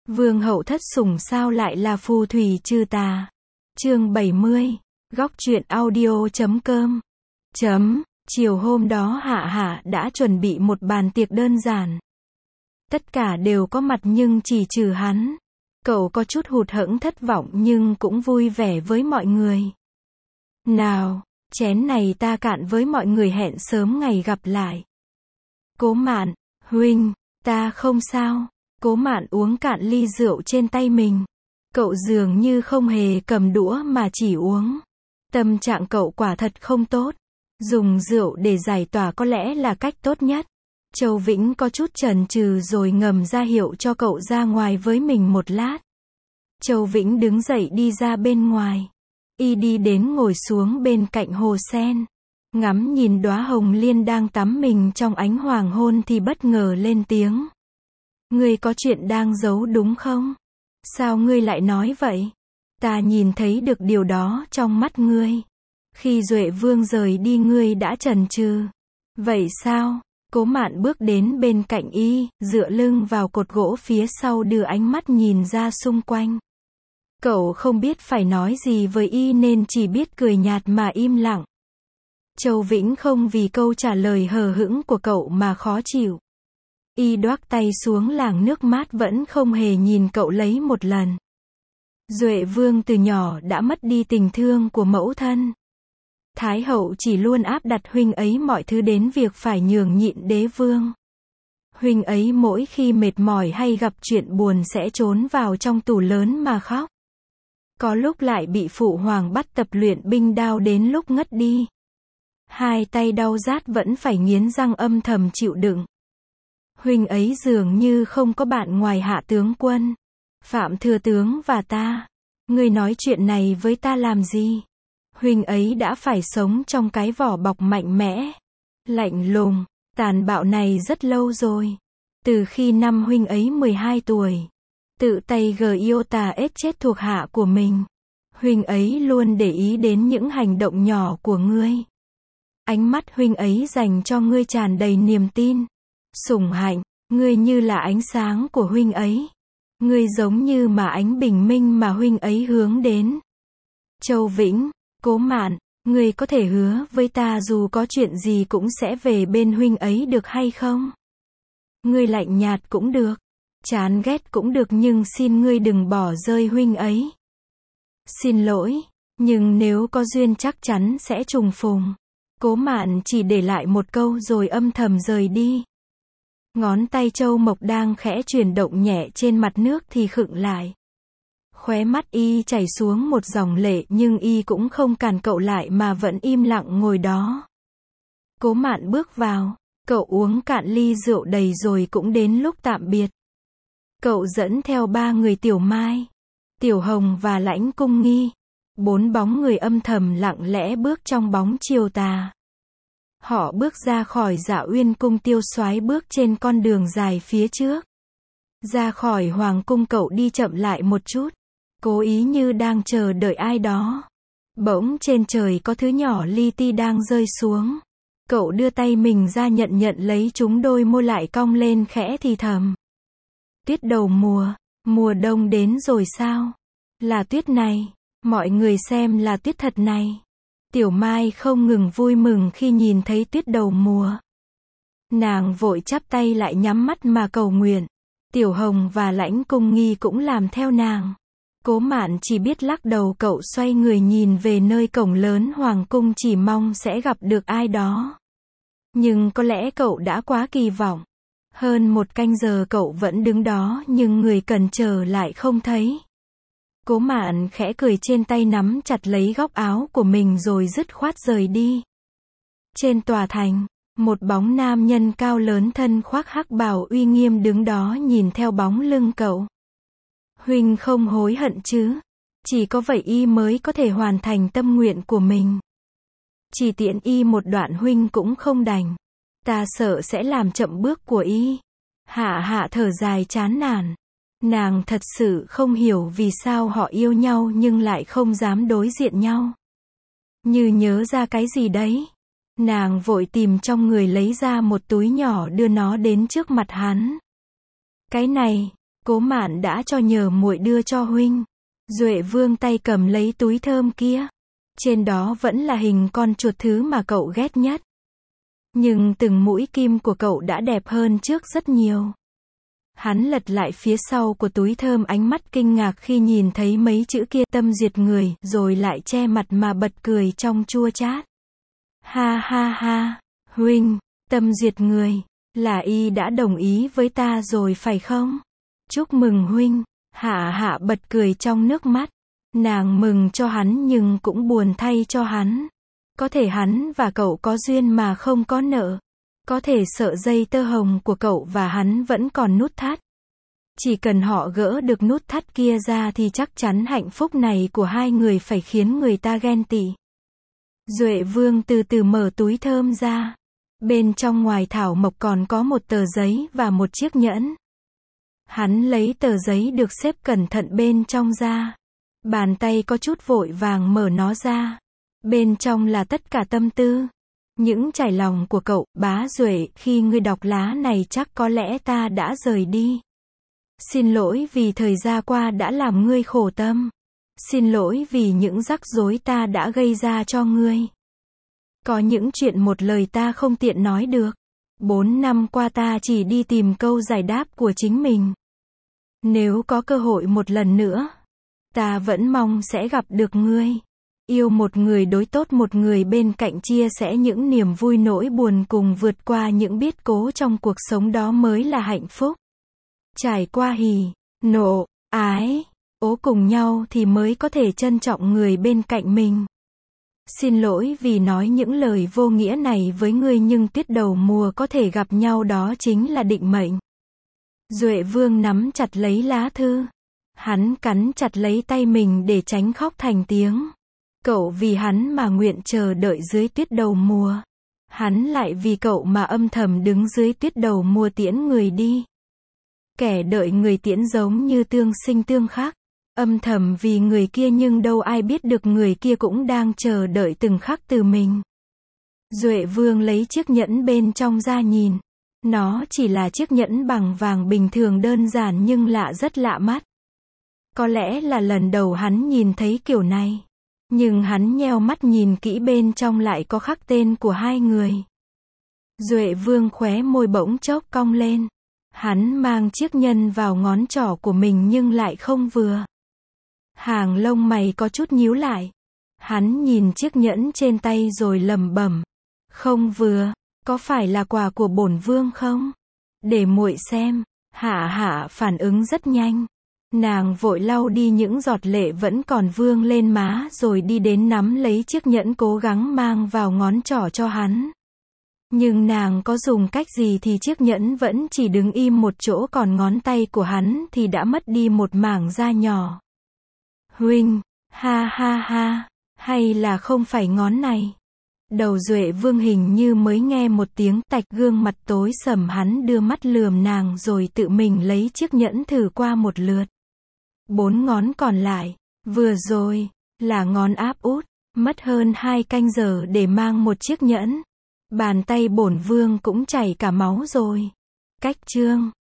Vương hậu thất sủng sao lại là phù thủy trừ tà. Chương 70. Góc truyện audio.com. Chiều hôm đó Hạ Hạ đã chuẩn bị một bàn tiệc đơn giản. Tất cả đều có mặt nhưng chỉ trừ hắn. Cậu có chút hụt hẫng thất vọng nhưng cũng vui vẻ với mọi người. Nào, chén này ta cạn với mọi người, hẹn sớm ngày gặp lại. Cố Mạn, huynh, ta không sao. Cố Mạn uống cạn ly rượu trên tay mình. Cậu dường như không hề cầm đũa mà chỉ uống. Tâm trạng cậu quả thật không tốt. Dùng rượu để giải tỏa có lẽ là cách tốt nhất. Châu Vĩnh có chút chần chừ rồi ngầm ra hiệu cho cậu ra ngoài với mình một lát. Châu Vĩnh đứng dậy đi ra bên ngoài. Y đi đến ngồi xuống bên cạnh hồ sen. Ngắm nhìn đóa hồng liên đang tắm mình trong ánh hoàng hôn thì bất ngờ lên tiếng. Ngươi có chuyện đang giấu đúng không? Sao ngươi lại nói vậy? Ta nhìn thấy được điều đó trong mắt ngươi. Khi Duệ Vương rời đi ngươi đã chần chừ. Vậy sao? Cố Mạn bước đến bên cạnh y, dựa lưng vào cột gỗ phía sau đưa ánh mắt nhìn ra xung quanh. Cậu không biết phải nói gì với y nên chỉ biết cười nhạt mà im lặng. Châu Vĩnh không vì câu trả lời hờ hững của cậu mà khó chịu. Y đoác tay xuống làng nước mát vẫn không hề nhìn cậu lấy một lần. Duệ Vương từ nhỏ đã mất đi tình thương của mẫu thân. Thái hậu chỉ luôn áp đặt huynh ấy mọi thứ đến việc phải nhường nhịn đế vương. Huynh ấy mỗi khi mệt mỏi hay gặp chuyện buồn sẽ trốn vào trong tủ lớn mà khóc. Có lúc lại bị phụ hoàng bắt tập luyện binh đao đến lúc ngất đi. Hai tay đau rát vẫn phải nghiến răng âm thầm chịu đựng. Huynh ấy dường như không có bạn ngoài Hạ tướng quân, Phạm thừa tướng và ta. Ngươi nói chuyện này với ta làm gì? Huynh ấy đã phải sống trong cái vỏ bọc mạnh mẽ, lạnh lùng, tàn bạo này rất lâu rồi. Từ khi năm huynh ấy 12 tuổi, tự tay Giota ết chết thuộc hạ của mình. Huynh ấy luôn để ý đến những hành động nhỏ của ngươi. Ánh mắt huynh ấy dành cho ngươi tràn đầy niềm tin, sủng hạnh. Ngươi như là ánh sáng của huynh ấy. Ngươi giống như mà ánh bình minh mà huynh ấy hướng đến. Châu Vĩnh, Cố Mạn, ngươi có thể hứa với ta dù có chuyện gì cũng sẽ về bên huynh ấy được hay không? Ngươi lạnh nhạt cũng được, chán ghét cũng được nhưng xin ngươi đừng bỏ rơi huynh ấy. Xin lỗi, nhưng nếu có duyên chắc chắn sẽ trùng phùng. Cố Mạn chỉ để lại một câu rồi âm thầm rời đi. Ngón tay Châu Mộc đang khẽ chuyển động nhẹ trên mặt nước thì khựng lại. Khóe mắt y chảy xuống một dòng lệ nhưng y cũng không cản cậu lại mà vẫn im lặng ngồi đó. Cố Mạn bước vào, cậu uống cạn ly rượu đầy rồi cũng đến lúc tạm biệt. Cậu dẫn theo 3 người Tiểu Mai, Tiểu Hồng và Lãnh Cung Nghi. 4 bóng người âm thầm lặng lẽ bước trong bóng chiều tà. Họ bước ra khỏi Dạ Uyên cung, tiêu soái bước trên con đường dài phía trước. Ra khỏi hoàng cung cậu đi chậm lại một chút, cố ý như đang chờ đợi ai đó. Bỗng trên trời có thứ nhỏ li ti đang rơi xuống. Cậu đưa tay mình ra nhận lấy chúng, đôi môi lại cong lên khẽ thì thầm. Tuyết đầu mùa, mùa đông đến rồi sao? Là tuyết này, mọi người xem là tuyết thật này. Tiểu Mai không ngừng vui mừng khi nhìn thấy tuyết đầu mùa. Nàng vội chắp tay lại nhắm mắt mà cầu nguyện. Tiểu Hồng và Lãnh Cung Nghi cũng làm theo nàng. Cố Mạn chỉ biết lắc đầu. Cậu xoay người nhìn về nơi cổng lớn hoàng cung chỉ mong sẽ gặp được ai đó. Nhưng có lẽ cậu đã quá kỳ vọng. Hơn 1 canh giờ cậu vẫn đứng đó nhưng người cần chờ lại không thấy. Cố Mạn khẽ cười trên tay, nắm chặt lấy góc áo của mình rồi dứt khoát rời đi. Trên tòa thành, một bóng nam nhân cao lớn thân khoác hắc bào uy nghiêm đứng đó nhìn theo bóng lưng cậu. Huynh không hối hận chứ? Chỉ có vậy y mới có thể hoàn thành tâm nguyện của mình. Chỉ tiện y một đoạn huynh cũng không đành. Ta sợ sẽ làm chậm bước của y. Hạ Hạ thở dài chán nản. Nàng thật sự không hiểu vì sao họ yêu nhau nhưng lại không dám đối diện nhau. Như nhớ ra cái gì đấy, nàng vội tìm trong người lấy ra một túi nhỏ đưa nó đến trước mặt hắn. Cái này, Cố Mạn đã cho nhờ muội đưa cho huynh. Duệ Vương tay cầm lấy túi thơm kia. Trên đó vẫn là hình con chuột, thứ mà cậu ghét nhất. Nhưng từng mũi kim của cậu đã đẹp hơn trước rất nhiều. Hắn lật lại phía sau của túi thơm, ánh mắt kinh ngạc khi nhìn thấy mấy chữ kia, tâm duyệt người, rồi lại che mặt mà bật cười trong chua chát. Ha ha ha, huynh, tâm duyệt người, là y đã đồng ý với ta rồi phải không? Chúc mừng huynh. Hạ Hạ bật cười trong nước mắt. Nàng mừng cho hắn nhưng cũng buồn thay cho hắn. Có thể hắn và cậu có duyên mà không có nợ. Có thể sợi dây tơ hồng của cậu và hắn vẫn còn nút thắt. Chỉ cần họ gỡ được nút thắt kia ra thì chắc chắn hạnh phúc này của hai người phải khiến người ta ghen tị. Duệ Vương từ từ mở túi thơm ra. Bên trong ngoài thảo mộc còn có một tờ giấy và một chiếc nhẫn. Hắn lấy tờ giấy được xếp cẩn thận bên trong ra. Bàn tay có chút vội vàng mở nó ra. Bên trong là tất cả tâm tư. Những trải lòng của cậu, bá Duệ, khi ngươi đọc lá này chắc có lẽ ta đã rời đi. Xin lỗi vì thời gian qua đã làm ngươi khổ tâm. Xin lỗi vì những rắc rối ta đã gây ra cho ngươi. Có những chuyện một lời ta không tiện nói được. 4 năm qua ta chỉ đi tìm câu giải đáp của chính mình. Nếu có cơ hội một lần nữa, ta vẫn mong sẽ gặp được ngươi. Yêu một người, đối tốt một người bên cạnh, chia sẻ những niềm vui nỗi buồn, cùng vượt qua những biến cố trong cuộc sống, đó mới là hạnh phúc. Trải qua hỉ, nộ, ái, ố cùng nhau thì mới có thể trân trọng người bên cạnh mình. Xin lỗi vì nói những lời vô nghĩa này với ngươi, nhưng tiết đầu mùa có thể gặp nhau, đó chính là định mệnh. Duệ Vương nắm chặt lấy lá thư. Hắn cắn chặt lấy tay mình để tránh khóc thành tiếng. Cậu vì hắn mà nguyện chờ đợi dưới tuyết đầu mùa. Hắn lại vì cậu mà âm thầm đứng dưới tuyết đầu mùa tiễn người đi. Kẻ đợi người tiễn giống như tương sinh tương khắc. Âm thầm vì người kia, nhưng đâu ai biết được người kia cũng đang chờ đợi từng khắc từ mình. Duệ Vương lấy chiếc nhẫn bên trong ra nhìn. Nó chỉ là chiếc nhẫn bằng vàng bình thường đơn giản nhưng rất lạ mắt. Có lẽ là lần đầu hắn nhìn thấy kiểu này. Nhưng hắn nheo mắt nhìn kỹ, bên trong lại có khắc tên của hai người. Duệ Vương khóe môi bỗng chốc cong lên. Hắn mang chiếc nhẫn vào ngón trỏ của mình nhưng lại không vừa. Hàng lông mày có chút nhíu lại. Hắn nhìn chiếc nhẫn trên tay rồi lẩm bẩm. Không vừa, có phải là quà của bổn vương không? Để muội xem. Hạ Hạ phản ứng rất nhanh. Nàng vội lau đi những giọt lệ vẫn còn vương lên má, rồi đi đến nắm lấy chiếc nhẫn, cố gắng mang vào ngón trỏ cho hắn. Nhưng nàng có dùng cách gì thì chiếc nhẫn vẫn chỉ đứng im một chỗ, còn ngón tay của hắn thì đã mất đi một mảng da nhỏ. Huynh, ha ha ha, hay là không phải ngón này? Đầu Duệ Vương hình như mới nghe một tiếng tạch, gương mặt tối sầm, hắn đưa mắt lườm nàng rồi tự mình lấy chiếc nhẫn thử qua một lượt. 4 ngón còn lại, vừa rồi, là ngón áp út, mất hơn 2 canh giờ để mang một chiếc nhẫn. Bàn tay bổn vương cũng chảy cả máu rồi. Cách chương